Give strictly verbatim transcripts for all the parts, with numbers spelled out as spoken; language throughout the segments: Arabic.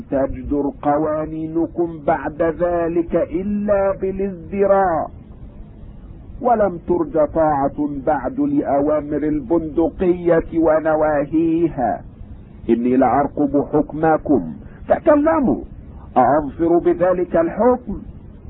تجدر قوانينكم بعد ذلك إلا بالازدراء، ولم ترج طاعة بعد لأوامر البندقية ونواهيها. إني لأرقب حكمكم، تكلموا، أظفر بذلك الحكم.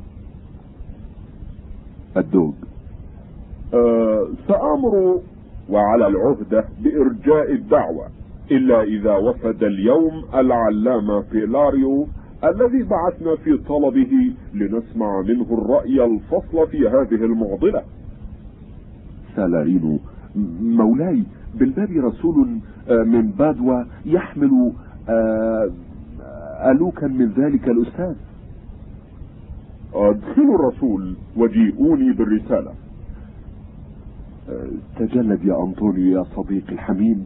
الدوق: أه سأمر وعلى العهدة بإرجاء الدعوة، إلا إذا وفد اليوم العلامة بيلاريو الذي بعثنا في طلبه لنسمع منه الرأي الفصل في هذه المعضلة. سالارينو: مولاي، بالباب رسول من بادوا يحمل ألوكا من ذلك الأستاذ. ادخلوا الرسول وجيئوني بالرسالة. تجلد يا أنطونيو يا صديقي الحميم،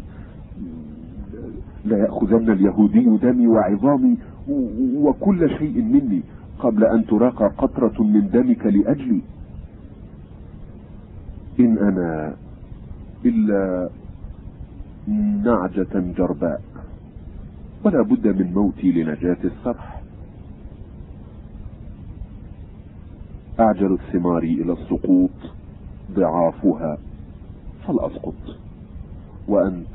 لا يأخذن اليهودي دمي وعظامي وكل شيء مني قبل أن تراق قطرة من دمك لأجلي. إن أنا إلا نعجة جرباء، ولا بد من موتي لنجاة الصرح. أعجل الثمار إلى السقوط ضعافها فلأسقط، وأنت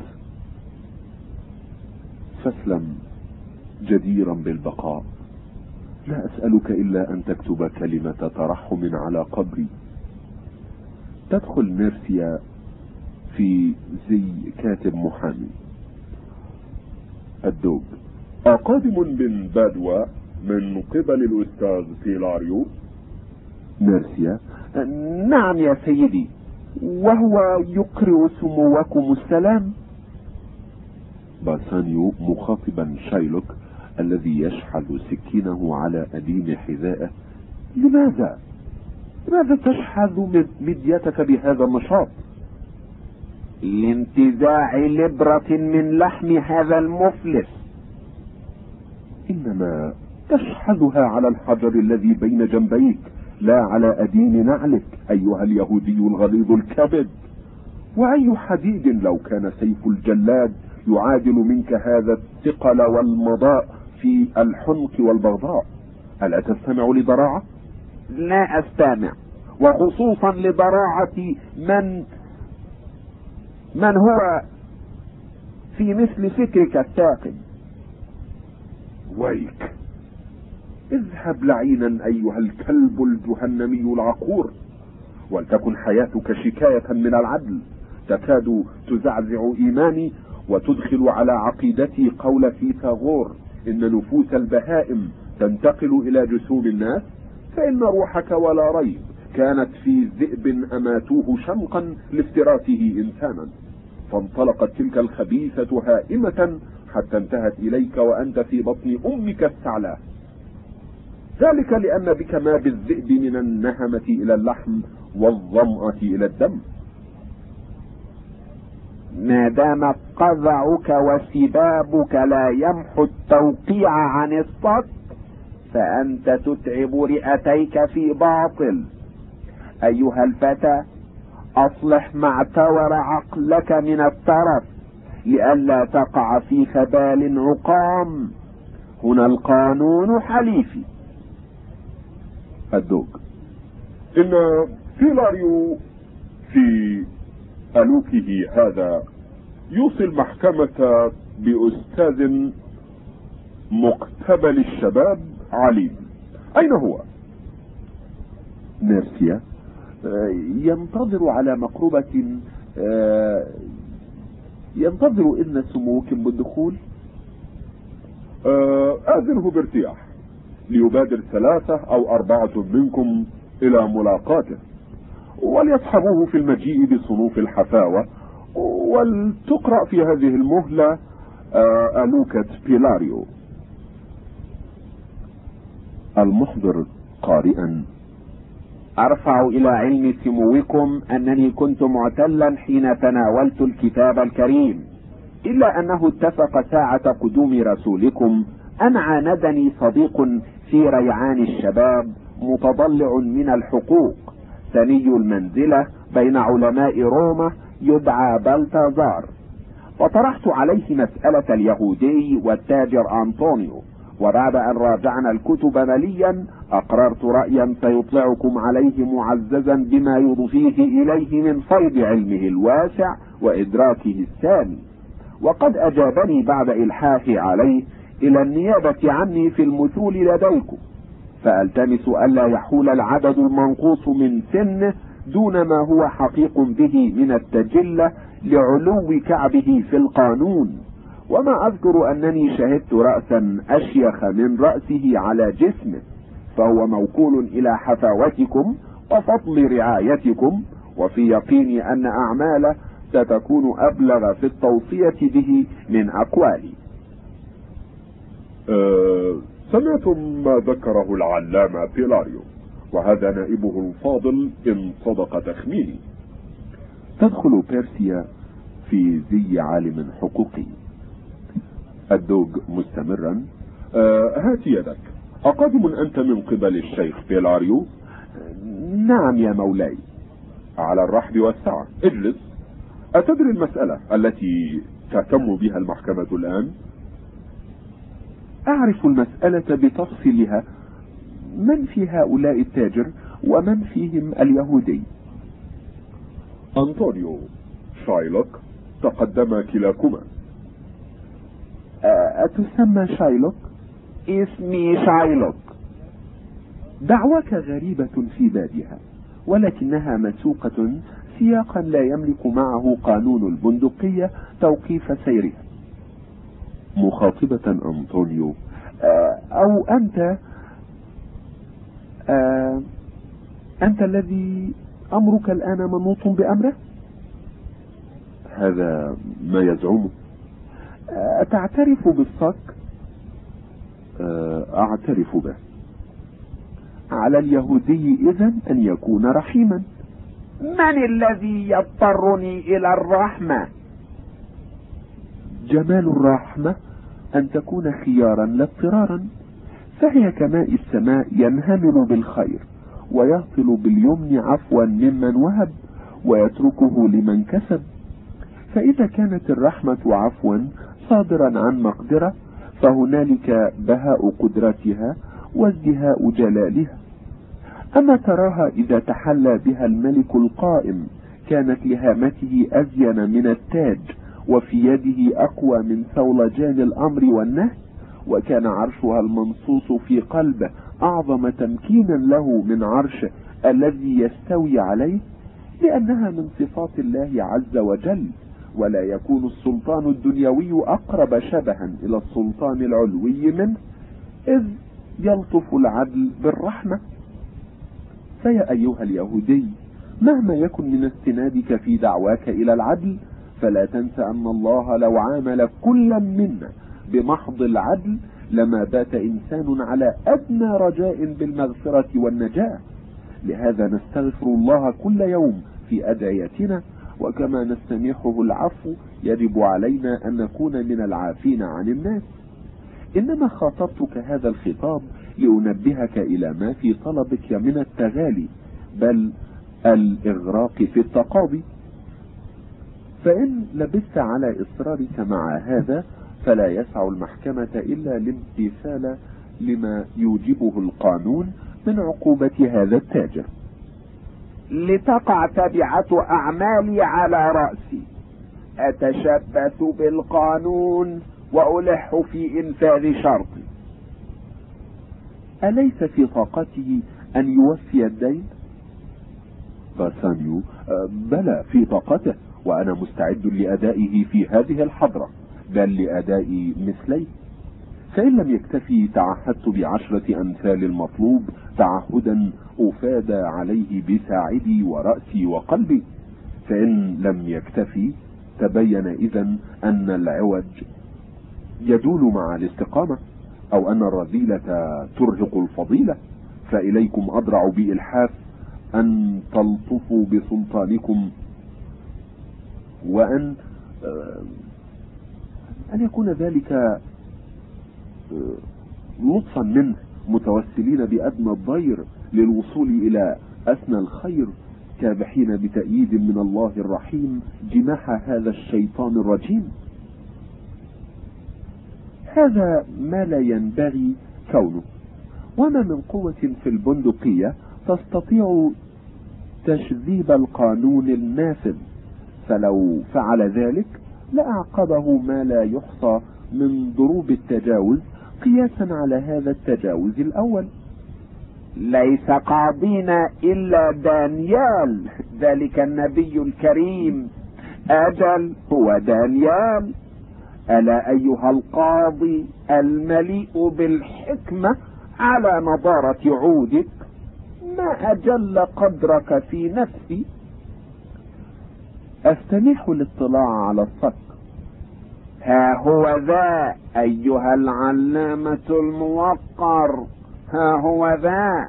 فاسلم جديرا بالبقاء. لا أسألك إلا أن تكتب كلمة ترحم على قبري. تدخل نيرسيا في زي كاتب محامي. الدوب: أقادم من بادوا من قبل الأستاذ بيلاريو؟ نيرسيا: نعم يا سيدي، وهو يقرئ سموكم السلام. باسانيو مخاطبا شايلوك الذي يشحذ سكينه على أديم حذائه: لماذا؟ لماذا تشحذ مديتك بهذا النشاط؟ لانتزاع لبرة من لحم هذا المفلس. إنما تشحذها على الحجر الذي بين جنبيك، لا على أديم نعلك أيها اليهودي الغليظ الكبد. وأي حديد لو كان سيف الجلاد يعادل منك هذا الثقل والمضاء في الحنق والبغضاء. ألا تستمع لضراعة؟ لا أستمع، وخصوصا لضراعة من من هو في مثل فكرك الثاقب. ويك، اذهب لعينا أيها الكلب الجهنمي العقور، ولتكن حياتك شكاية من العدل. تكاد تزعزع إيماني وتدخل على عقيدتي قول فيثاغور: إن نفوس البهائم تنتقل إلى جسوم الناس، فإن روحك ولا ريب كانت في ذئب أماتوه شمقا لافتراسه إنسانا، فانطلقت تلك الخبيثة هائمة حتى انتهت إليك وأنت في بطن أمك الثعلاه. ذلك لأن بك ما بالذئب من النهمة إلى اللحم والظمأة إلى الدم. ما دام قذعك وسبابك لا يمحو التوقيع عن الصد، فأنت تتعب رئتيك في باطل. أيها الفتى، أصلح ما اعتور عقلك من الترف لئلا تقع في خبال عقام. هنا القانون حليفي. الدوق: إن بيلاريو في ألوكه هذا يوصي المحكمة بأستاذ مقتبل الشباب عليم. أين هو؟ نيرسيا: ينتظر على مقربة، ينتظر إذن سموكم بالدخول. آذنه بارتياح ليبادر ثلاثة أو أربعة منكم إلى ملاقاته، وليصحبوه في المجيء بصنوف الحفاوة، ولتقرأ في هذه المهلة ألوكة بيلاريو. المحضر قارئا: أرفع إلى علم سموكم أنني كنت معتلا حين تناولت الكتاب الكريم، إلا أنه اتفق ساعة قدوم رسولكم أن عاندني صديق في ريعان الشباب متضلع من الحقوق، ثني المنزلة بين علماء روما يدعى بلتازار، وطرحت عليه مسألة اليهودي والتاجر أنطونيو، وبعد أن راجعنا الكتب مليا أقررت رأيا سيطلعكم عليه معززا بما يضفيه إليه من فيض علمه الواسع وإدراكه الثاني. وقد أجابني بعد إلحاحي عليه إلى النيابة عني في المثول لديكم، فألتمس ألا يحول العدد المنقوص من سنه دون ما هو حقيق به من التجلة لعلو كعبه في القانون. وما أذكر أنني شهدت رأسا أشيخ من رأسه على جسمه، فهو موكول إلى حفاوتكم وفضل رعايتكم، وفي يقيني أن أعماله ستكون أبلغ في التوصية به من أقوالي. أه سمعتم ما ذكره العلامة بيلاريو، وهذا نائبه الفاضل إن صدق تخميني. تدخل بيرسيا في زي عالم حقوقي. الدوج مستمرا: أه هات يدك، أقادم أنت من قبل الشيخ بيلاريو؟ نعم يا مولاي. على الرحب والسعة، اجلس. أتدري المسألة التي تهتم بها المحكمة الآن؟ أعرف المسألة بتفصيلها، من في هؤلاء التاجر ومن فيهم اليهودي؟ أنطونيو شايلوك تقدم كلاكما. أتسمى شايلوك؟ اسمي شايلوك. دعواك غريبة في بابها، ولكنها مسوقة سياقا لا يملك معه قانون البندقية توقيف سيرها. مخاطبة أنطونيو: أو أنت أنت الذي أمرك الآن منوط بأمره؟ هذا ما يزعمه. تعترف بالصك؟ أعترف به. على اليهودي إذن أن يكون رحيما. من الذي يضطرني إلى الرحمة؟ جمال الرحمة أن تكون خيارا لا اضطرارا، فهي كماء السماء ينهمر بالخير ويهطل باليمن عفوا ممن وهب ويتركه لمن كسب. فإذا كانت الرحمة عفوا صادرا عن مقدرة، فهنالك بهاء قدرتها وازدهاء جلالها. أما تراها إذا تحلى بها الملك القائم كانت لهامته أزين من التاج، وفي يده أقوى من ثولجان الأمر والنهي، وكان عرشها المنصوص في قلبه أعظم تمكينا له من عرشه الذي يستوي عليه، لأنها من صفات الله عز وجل. ولا يكون السلطان الدنيوي أقرب شبها إلى السلطان العلوي منه، إذ يلطف العدل بالرحمة. فيا أيها اليهودي، مهما يكن من استنادك في دعواك إلى العدل، فلا تنسى أن الله لو عامل كلا منا بمحض العدل لما بات إنسان على أدنى رجاء بالمغفرة والنجاة. لهذا نستغفر الله كل يوم في أدعيتنا، وكما نستميحه العفو يجب علينا أن نكون من العافين عن الناس. إنما خاطبتك هذا الخطاب لأنبهك إلى ما في طلبك من التغالي، بل الإغراق في التقاضي. فإن لبثت على إصرارك مع هذا فلا يسع المحكمة إلا الامتثال لما يوجبه القانون من عقوبة هذا التاجر. لتقع تبعة أعمالي على رأسي، أتشبث بالقانون وألح في إنفاذ شرطي. أليس في طاقته أن يوفي الدين؟ باسانيو: بلى في طاقته، وأنا مستعد لأدائه في هذه الحضرة، بل لأداء مثليه. فإن لم يكتفي تعهدت بعشرة أمثال المطلوب تعهدا أفاد عليه بساعدي ورأسي وقلبي. فإن لم يكتفي تبين إذن أن العوج يدول مع الاستقامة، أو أن الرذيلة ترهق الفضيلة. فإليكم أضرع بإلحاف أن تلطفوا بسلطانكم، وأن أن يكون ذلك لطفا منه، متوسلين بأدنى الضير للوصول إلى أثنى الخير، كابحين بتأييد من الله الرحيم جماح هذا الشيطان الرجيم. هذا ما لا ينبغي كونه، وما من قوة في البندقية تستطيع تشذيب القانون النافذ، فلو فعل ذلك لأعقبه ما لا يحصى من ضروب التجاوز قياسا على هذا التجاوز الأول. ليس قاضينا إلا دانيال ذلك النبي الكريم. أجل هو دانيال. ألا أيها القاضي المليء بالحكمة على نضارة عودك، ما أجل قدرك في نفسي. أستميح الاطلاع على الصك. ها هو ذا أيها العلامة الموقر، ها هو ذا.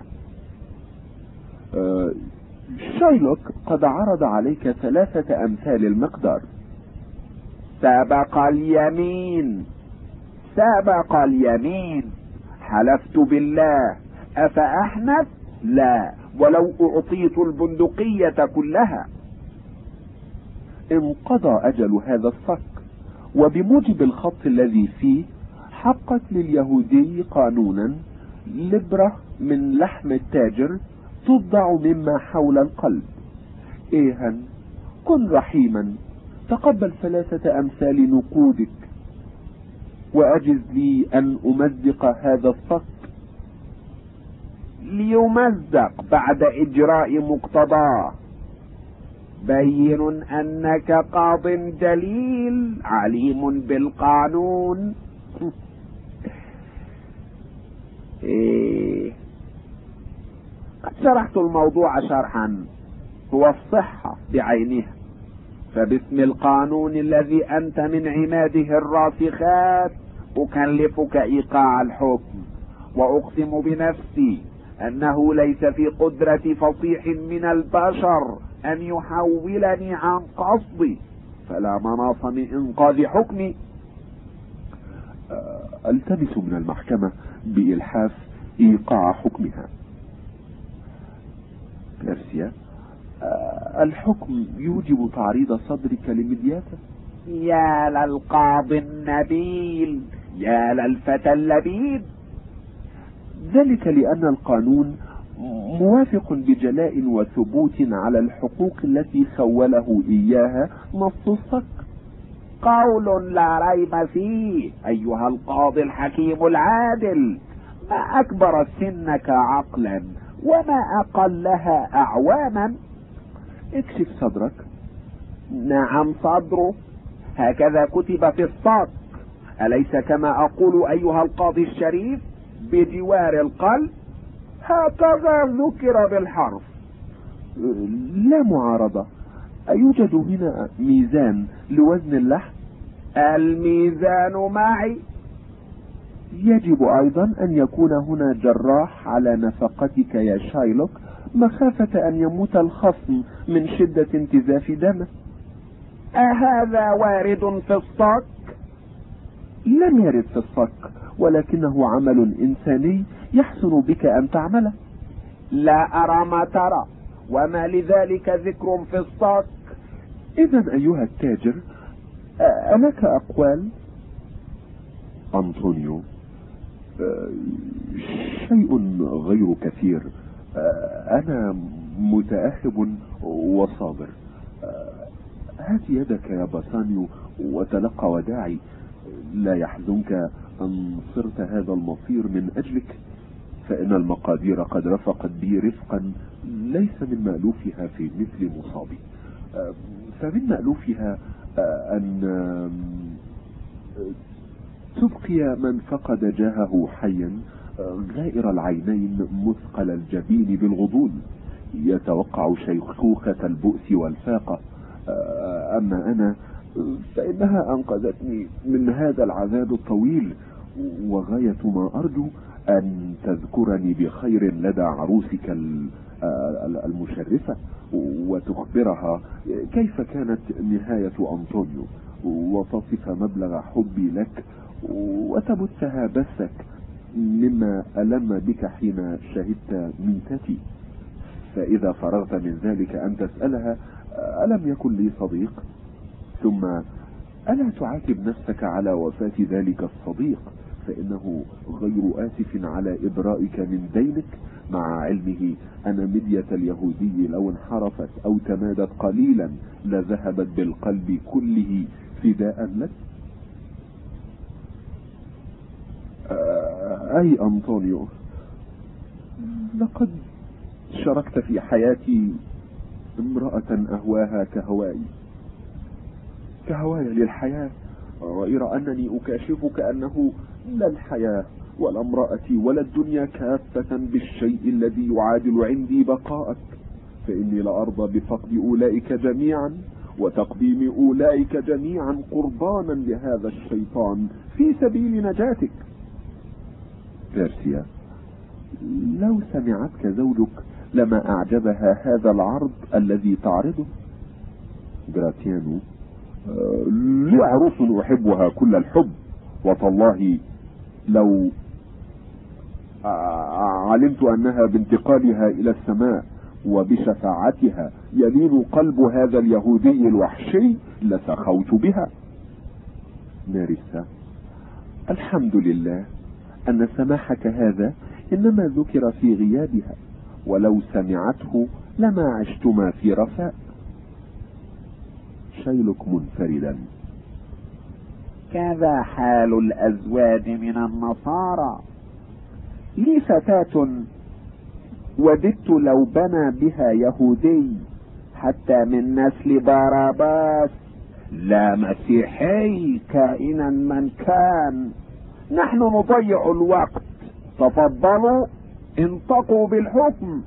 أه شايلوك قد عرض عليك ثلاثة أمثال المقدار. سبق اليمين، سبق اليمين. حلفت بالله أفأحنف؟ لا، ولو أعطيت البندقية كلها. انقضى أجل هذا الصك، وبموجب الخط الذي فيه حقت لليهودي قانونا لبرة من لحم التاجر تضع مما حول القلب. ايها كن رحيما، تقبل ثلاثة أمثال نقودك وأجز لي أن أمزق هذا الصك. ليمزق بعد إجراء مقتضاه. بين أنك قاض جليل عليم بالقانون. إيه. قد شرحت الموضوع شرحا هو الصحة بعينها، فباسم القانون الذي أنت من عماده الراسخات أكلفك إيقاع الحكم، وأقسم بنفسي أنه ليس في قدرة فصيح من البشر أن يحولني عن قصدي، فلا مناص من إنقاذ حكمي. التمس من المحكمة بإلحاف إيقاع حكمها. غارسيا، الحكم يوجب تعريض صدرك لمدياته. يا للقاضي النبيل، يا للفتى اللبيب. ذلك لأن القانون موافق بجلاء وثبوت على الحقوق التي خوله إياها نص الصك. قول لا ريب فيه أيها القاضي الحكيم العادل. ما أكبر سنك عقلا وما أقلها أعواما. اكشف صدرك. نعم صدره، هكذا كتب في الصك. أليس كما أقول أيها القاضي الشريف بجوار القلب؟ هكذا ذكر بالحرف. لا معارضة. أيوجد هنا ميزان لوزن اللحم؟ الميزان معي. يجب أيضا أن يكون هنا جراح على نفقتك يا شايلوك، مخافة أن يموت الخصم من شدة انتزاف دمه. أهذا وارد في الصك؟ لم يرد في الصك، ولكنه عمل إنساني يحسن بك أن تعمله. لا أرى ما ترى، وما لذلك ذكر في الصك. إذا أيها التاجر، ألك أقوال؟ أنطونيو، شيء غير كثير. أنا متأهب وصابر. هات يدك يا باسانيو وتلقى وداعي. لا يحزنك أن صرت هذا المصير من أجلك، فإن المقادير قد رفقت بي رفقا ليس من مألوفها في مثل مصابي. فمن مألوفها أن تبقي من فقد جاهه حيا غائر العينين مثقل الجبين بالغضون، يتوقع شيخوخة البؤس والفاقة. أما أنا فإنها أنقذتني من هذا العذاب الطويل، وغاية ما أرجو أن تذكرني بخير لدى عروسك المشرفة، وتخبرها كيف كانت نهاية أنطونيو، وتصف مبلغ حبي لك، وتبثها بثك مما ألم بك حين شهدت ميتتي. فإذا فرغت من ذلك أن تسألها ألم يكن لي صديق؟ ثم ألا تعاتب نفسك على وفاة ذلك الصديق، فإنه غير آسف على إبرائك من دينك، مع علمه أن مدية اليهودي لو انحرفت أو تمادت قليلا لذهبت بالقلب كله فداء لك. أي أنطونيو، لقد شاركت في حياتي امرأة أهواها كهواي كهواي للحياة، غير أنني أكاشفك أنه لا الحياة ولا امرأتي ولا الدنيا كافة بالشيء الذي يعادل عندي بقاءك، فإني لأرضى بفقد أولئك جميعا وتقديم أولئك جميعا قربانا لهذا الشيطان في سبيل نجاتك. بيرسيا، لو سمعتك زوجك لما أعجبها هذا العرض الذي تعرضه. جراتيانو، لي عروس أحبها كل الحب، وتالله لو علمت أنها بانتقالها إلى السماء وبشفاعتها يلين قلب هذا اليهودي الوحشي لسخوت بها. مارسا، الحمد لله أن سماحك هذا إنما ذكر في غيابها، ولو سمعته لما عشتما في رفاء. شيلك منفردا. كذا حال الأزواج من النصارى. لي فتاة وددت لو بنى بها يهودي حتى من نسل باراباس لا مسيحي كائنا من كان. نحن نضيع الوقت، تفضلوا انطقوا بالحكم.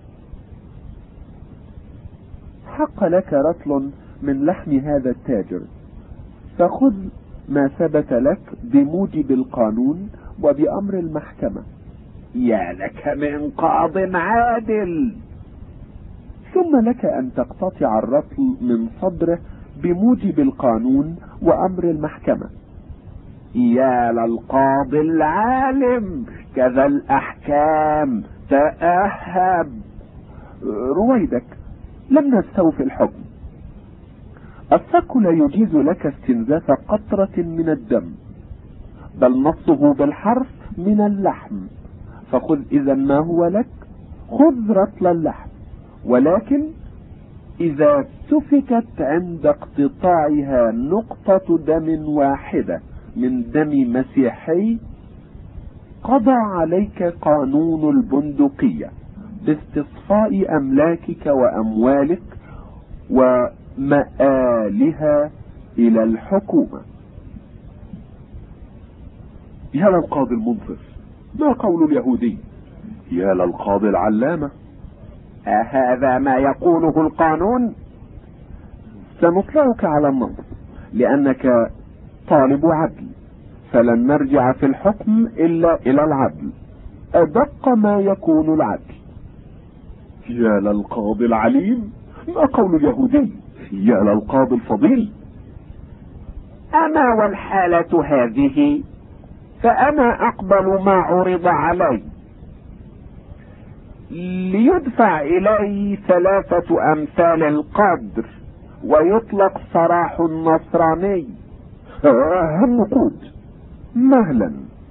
حق لك رطل من لحم هذا التاجر، فخذ ما ثبت لك بموجب القانون وبأمر المحكمة. يا لك من قاض عادل. ثم لك أن تقتطع الرطل من صدره بموجب القانون وأمر المحكمة. يا للقاضي العالم، كذا الأحكام، تأهب. رويدك، لم نستوفي الحكم. الصك لا يجيز لك استنزاف قطرة من الدم، بل نصه بالحرف من اللحم، فخذ إذا ما هو لك، خذ رطل اللحم، ولكن إذا سفكت عند اقتطاعها نقطة دم واحدة من دم مسيحي قضى عليك قانون البندقية باستصفاء أملاكك وأموالك ومآلها إلى الحكومة. يا للقاضي المنصف، ما قول اليهودي؟ يا للقاضي العلامة، أهذا ما يقوله القانون؟ سنطلعك على النص لأنك طالب عدل، فلن نرجع في الحكم إلا إلى العدل، أدق ما يكون العدل. يا للقاضي العليم، ما قول اليهودي؟ يا للقاضي الفضيل. أما والحالة هذه فأنا أقبل ما عرض علي، ليدفع إلي ثلاثة أمثال القدر ويطلق سراح النصراني. النقود مهلا.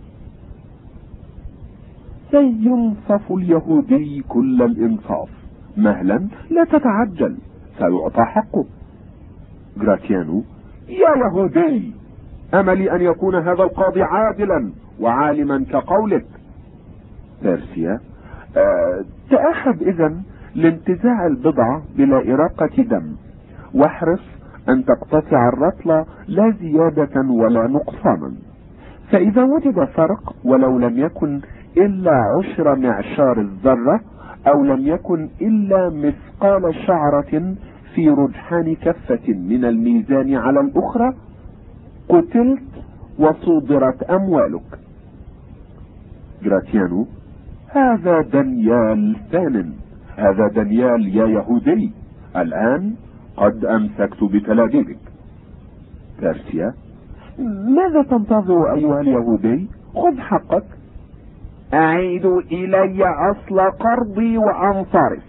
سينصف اليهودي كل الإنصاف، مهلا لا تتعجل، سيعطى حقه. جراتيانو، يا يهودي، أملي أن يكون هذا القاضي عادلا وعالما كقولك. بيرسيا، أه تأهب إذن لانتزاع البضعة بلا إراقة دم، واحرص أن تقتطع الرطل لا زيادة ولا نقصانا، فإذا وجد فرق ولو لم يكن إلا عشر معشار الذرة أو لم يكن إلا مثقال شعرة في رجحان كفة من الميزان على الأخرى، قتلت وصودرت أموالك. جراتيانو، هذا دانيال ثامن، هذا دانيال يا يهودي، الآن قد أمسكت بتلابيبك. بيرسيا، ماذا تنتظر أيها اليهودي؟ خذ حقك. أعيد إلي أصل قرضي وأنصرف.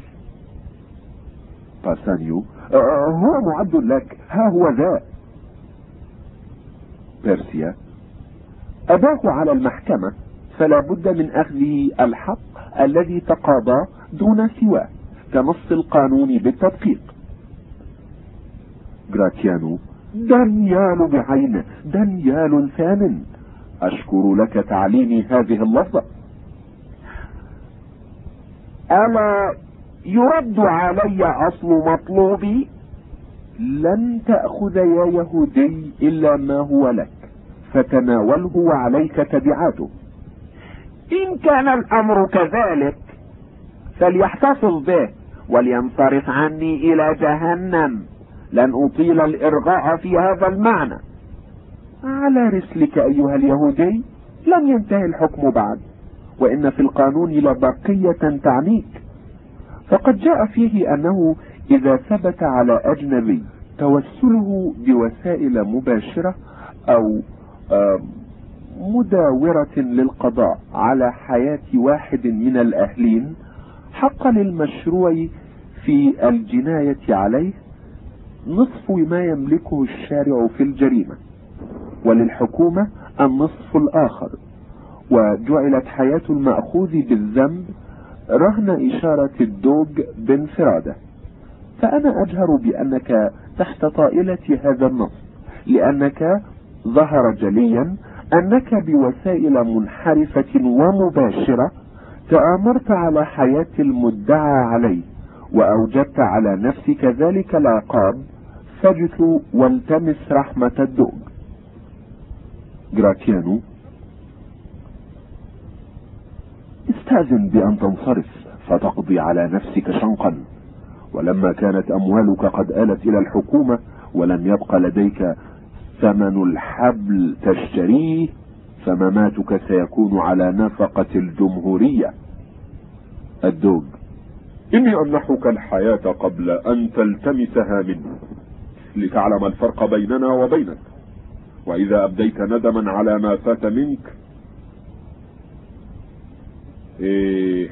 باسانيو، آه هو معد لك، ها هو ذا. بيرسيا: أباه على المحكمة، فلا بد من أخذه الحق الذي تقاضى دون سواه كنص القانون بالتدقيق. جراتيانو: دانيال بعينه، دانيال ثامن، أشكر لك تعليمي هذه اللفظة. ألا يرد علي أصل مطلوبي؟ لن تأخذ يا يهودي إلا ما هو لك، فتناوله وعليك تبعاته. إن كان الأمر كذلك فليحتفظ به ولينصرف عني إلى جهنم، لن أطيل الإرغاء في هذا المعنى. على رسلك أيها اليهودي، لم ينتهي الحكم بعد، وإن في القانون لبقية تعنيك، فقد جاء فيه أنه إذا ثبت على أجنبي توسله بوسائل مباشرة أو مداورة للقضاء على حياة واحد من الأهلين، حق للمشروع في الجناية عليه نصف ما يملكه الشارع في الجريمة، وللحكومة النصف الآخر، وجعلت حياة المأخوذ بالذنب رهن إشارة الدوج بانفراده. فأنا أجهر بأنك تحت طائلة هذا النص، لأنك ظهر جليا أنك بوسائل منحرفة ومباشرة تآمرت على حياة المدعى عليه، وأوجدت على نفسك ذلك العقاب، فاجث والتمس رحمة الدوج. جراتيانو: استأذن بأن تنصرف فتقضي على نفسك شنقا، ولما كانت أموالك قد آلت إلى الحكومة ولم يبق لديك ثمن الحبل تشتريه، فمماتك سيكون على نفقة الجمهورية. الدوج: إني أمنحك الحياة قبل أن تلتمسها مني، لتعلم الفرق بيننا وبينك، وإذا أبديت ندما على ما فات منك إيه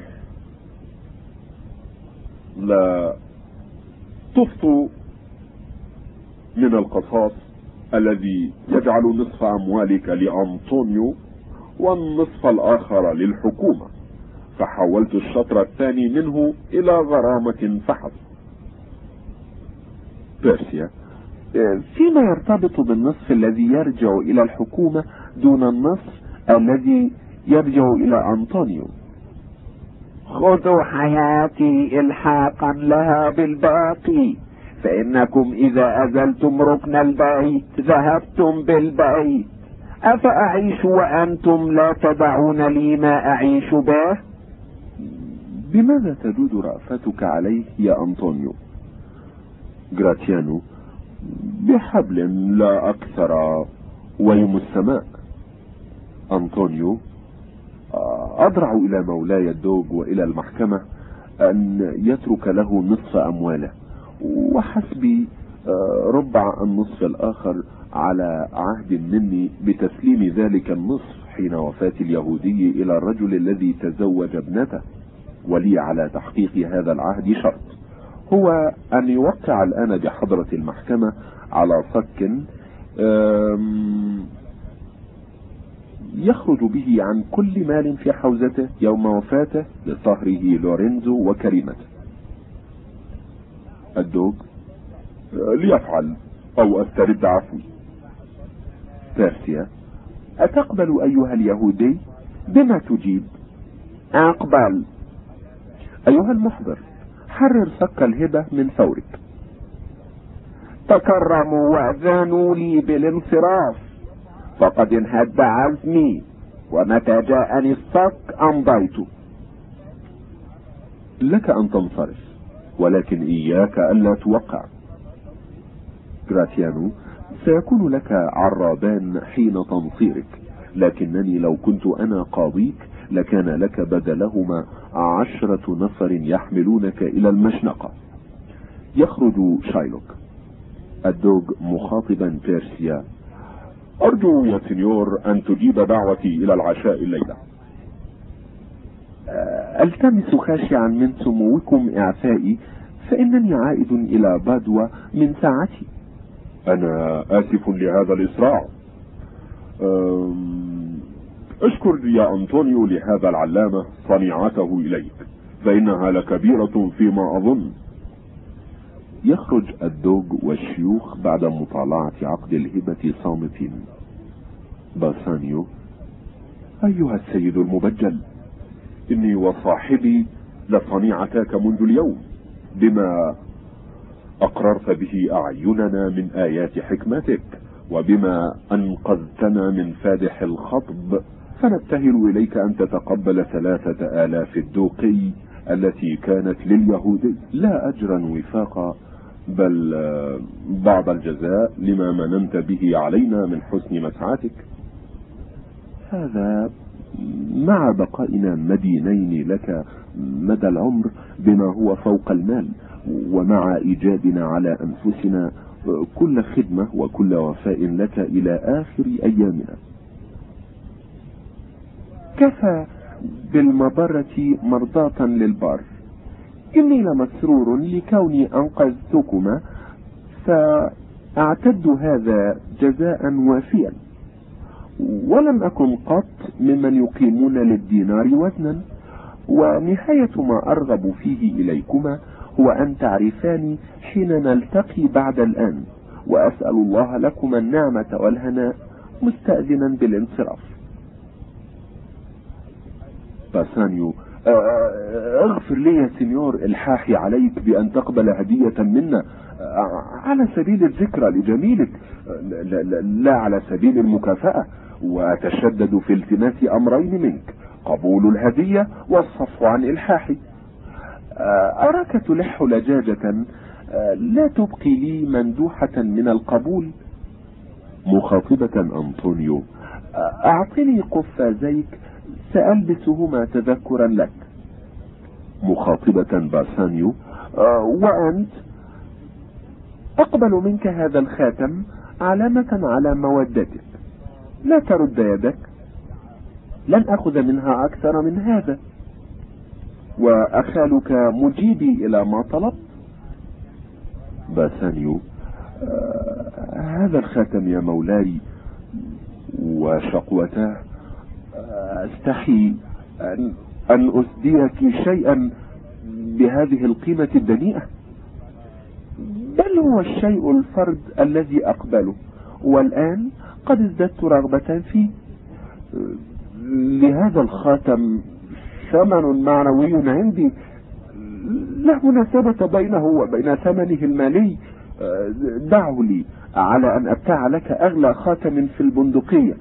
لا تفطو من القصاص الذي يجعل نصف أموالك لأنطونيو والنصف الآخر للحكومة، فحولت الشطر الثاني منه إلى غرامة فحسب. بيرسيا: فيما يرتبط بالنصف الذي يرجع إلى الحكومة دون النصف الذي يرجع إلى أنطونيو. خذوا حياتي إلحاقا لها بالباقي، فإنكم إذا أزلتم ركن البيت ذهبتم بالبيت، أفأعيش وأنتم لا تدعون لي ما أعيش به؟ بماذا تجود رأفتك عليه يا أنطونيو؟ جراتيانو: بحبل لا أكثر ويم السماء. أنطونيو: أضرع إلى مولاي الدوج وإلى المحكمة أن يترك له نصف أمواله، وحسبي ربع النصف الآخر على عهد مني بتسليم ذلك النصف حين وفاة اليهودي إلى الرجل الذي تزوج ابنته. ولي على تحقيق هذا العهد شرط، هو أن يوقع الآن بحضرة المحكمة على صك يخرج به عن كل مال في حوزته يوم وفاته لصهره لورينزو وكريمته. الدوج: ليفعل أو أسترد عفوي. بيرسيا: أتقبل أيها اليهودي؟ بما تجيب؟ أقبل. أيها المحضر، حرر صك الهبة من ثورك. تكرموا وأذانوا لي بالانصراف، فقد انهد عزمي، ومتى جاءني الصك أمضيت. لك أن تنصرف، ولكن إياك ألا توقع. جراتيانو: سيكون لك عرابان حين تنصيرك، لكنني لو كنت أنا قاضيك لكان لك بدلهما عشرة نفر يحملونك إلى المشنقة. يخرج شايلوك. الدوج مخاطبا بيرسيا: أرجو يا سنيور أن تجيب دعوتي إلى العشاء الليلة. ألتمس خاشعا من سموكم إعفائي، فإنني عائد إلى بادوا من ساعتي. أنا آسف لهذا الإسراع، اشكر يا أنطونيو لهذا العلامة صنيعته إليك، فإنها لكبيرة فيما أظن. يخرج الدوج والشيوخ بعد مطالعة عقد الهبة صامتين. باسانيو: أيها السيد المبجل، إني وصاحبي لصنيعتك منذ اليوم بما أقررت به أعيننا من آيات حكمتك، وبما أنقذتنا من فادح الخطب، فنبتهل إليك أن تتقبل ثلاثة آلاف الدوقي التي كانت لليهود، لا أجرا وفاقا، بل بعض الجزاء لما مننت به علينا من حسن مسعاتك. هذا مع بقائنا مدينين لك مدى العمر بما هو فوق المال، ومع إيجادنا على أنفسنا كل خدمة وكل وفاء لك إلى آخر أيامنا. كفى بالمبرة مرضاة للبار. إني لمسرور لكوني أنقذتكما، فأعتد هذا جزاء وافيا، ولم أكن قط ممن يقيمون للدينار وزنا. ونهاية ما أرغب فيه إليكما هو أن تعرفاني حين نلتقي بعد الآن، وأسأل الله لكما النعمة والهناء مستأذنا بالانصراف. باسانيو: اغفر لي يا سينيور الحاحي عليك بأن تقبل هدية منا على سبيل الذكرى لجميلك، لا على سبيل المكافأة. وأتشدد في التماس أمرين منك: قبول الهدية والصفو عن إلحاحي. أراك تلح لجاجة لا تبقي لي مندوحة من القبول. مخاطبة أنطونيو: أعطني قفازيك سألبسهما تذكرا لك. مخاطبة باسانيو: وأنت؟ أقبل منك هذا الخاتم علامة على مودتك، لا ترد يدك، لن أخذ منها أكثر من هذا. وأخالك مجيبي إلى ما طلب. باسانيو: هذا الخاتم يا مولاي وشقوته، أستحي أن, أن أسديك شيئا بهذه القيمة الدنيئة، بل هو الشيء الفرد الذي أقبله، والآن قد ازددت رغبة فيه. لهذا الخاتم ثمن معنوي عندي، لا مناسبة بينه وبين ثمنه المالي. دعه لي على أن أبتاع لك أغلى خاتم في البندقية،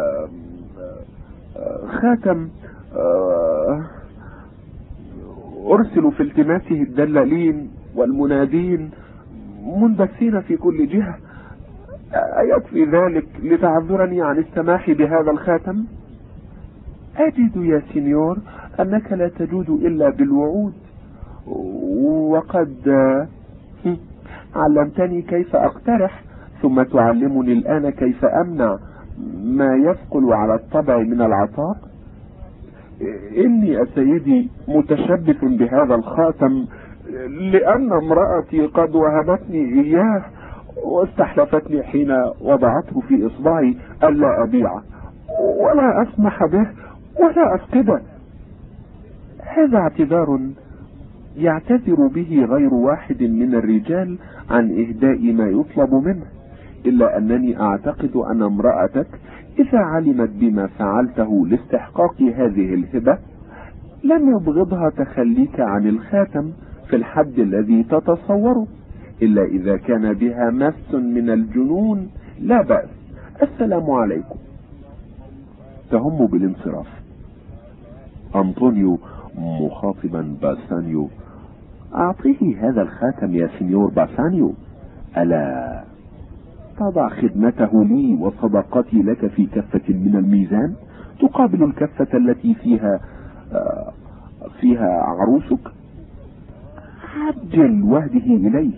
خاتم أرسل في التماسه الدلالين والمنادين منبثين في كل جهة. أيكفي ذلك لتعذرني عن السماح بهذا الخاتم؟ أجد يا سينيور أنك لا تجود إلا بالوعود، وقد علمتني كيف أقترح، ثم تعلمني الآن كيف أمنع ما يثقل على الطبع من العطاء. إني يا سيدي متشبث بهذا الخاتم لأن امرأتي قد وهبتني إياه، واستحلفتني حين وضعته في إصبعي ألا أبيعه ولا أسمح به ولا أفقده. هذا اعتذار يعتذر به غير واحد من الرجال عن إهداء ما يطلب منه، إلا أنني أعتقد أن امرأتك إذا علمت بما فعلته لاستحقاق هذه الهبة لم يبغضها تخليك عن الخاتم في الحد الذي تتصوره، إلا إذا كان بها مس من الجنون. لا بأس، السلام عليكم. تهم بالانصراف. أنطونيو مخاطبا باسانيو: أعطيه هذا الخاتم يا سينيور باسانيو، ألا تضع خدمته لي وصداقتي لك في كفة من الميزان تقابل الكفة التي فيها فيها عروسك. عجل وهده إليه.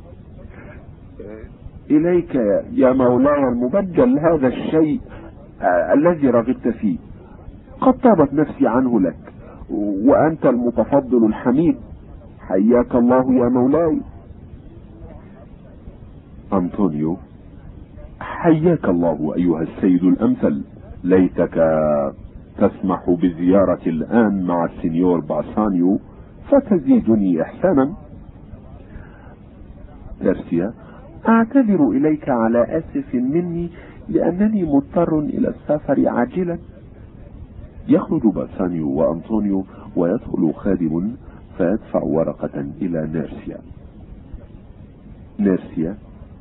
إليك يا مولاي المبجل هذا الشيء الذي رغبت فيه، قد طابت نفسي عنه لك، وأنت المتفضل الحميد، حياك الله يا مولاي. أنطونيو: حياك الله أيها السيد الأمثل. ليتك تسمح بزيارتي الآن مع السنيور باسانيو فتزيدني إحسانا. بيرسيا: أعتذر إليك على آسف مني لأنني مضطر إلى السفر عاجلا. يخرج باسانيو وأنطونيو ويدخل خادم فيدفع ورقة إلى نيرسيا. نيرسيا: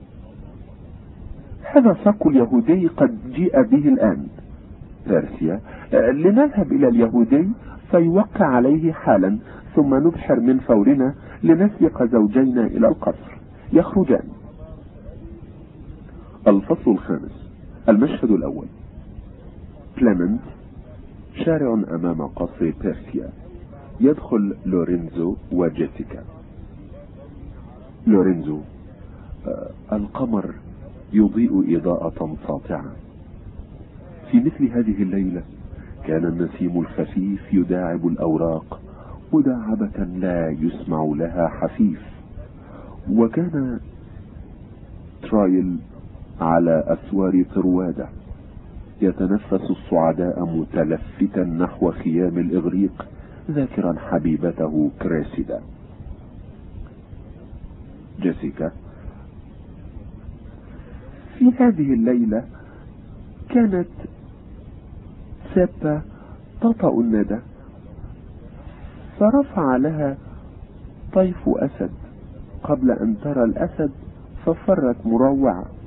هذا صك اليهودي قد جيء به الآن. بيرسيا: لنذهب إلى اليهودي فيوقع عليه حالا ثم نبحر من فورنا لنسبق زوجينا إلى القصر. يخرجان. الفصل الخامس. المشهد الأول. كليمنت شارع أمام قصر بيرسيا. يدخل لورينزو وجيسيكا. لورينزو: آه القمر يضيء إضاءة ساطعة. في مثل هذه الليلة كان النسيم الخفيف يداعب الأوراق مداعبة لا يسمع لها حفيف. وكان ترايل على أسوار طروادة يتنفس الصعداء متلفتا نحو خيام الإغريق ذاكرا حبيبته كريسيدا. جيسيكا: في هذه الليلة كانت سابا تطأ الندى فرفع لها طيف أسد قبل أن ترى الأسد ففرت مروعة.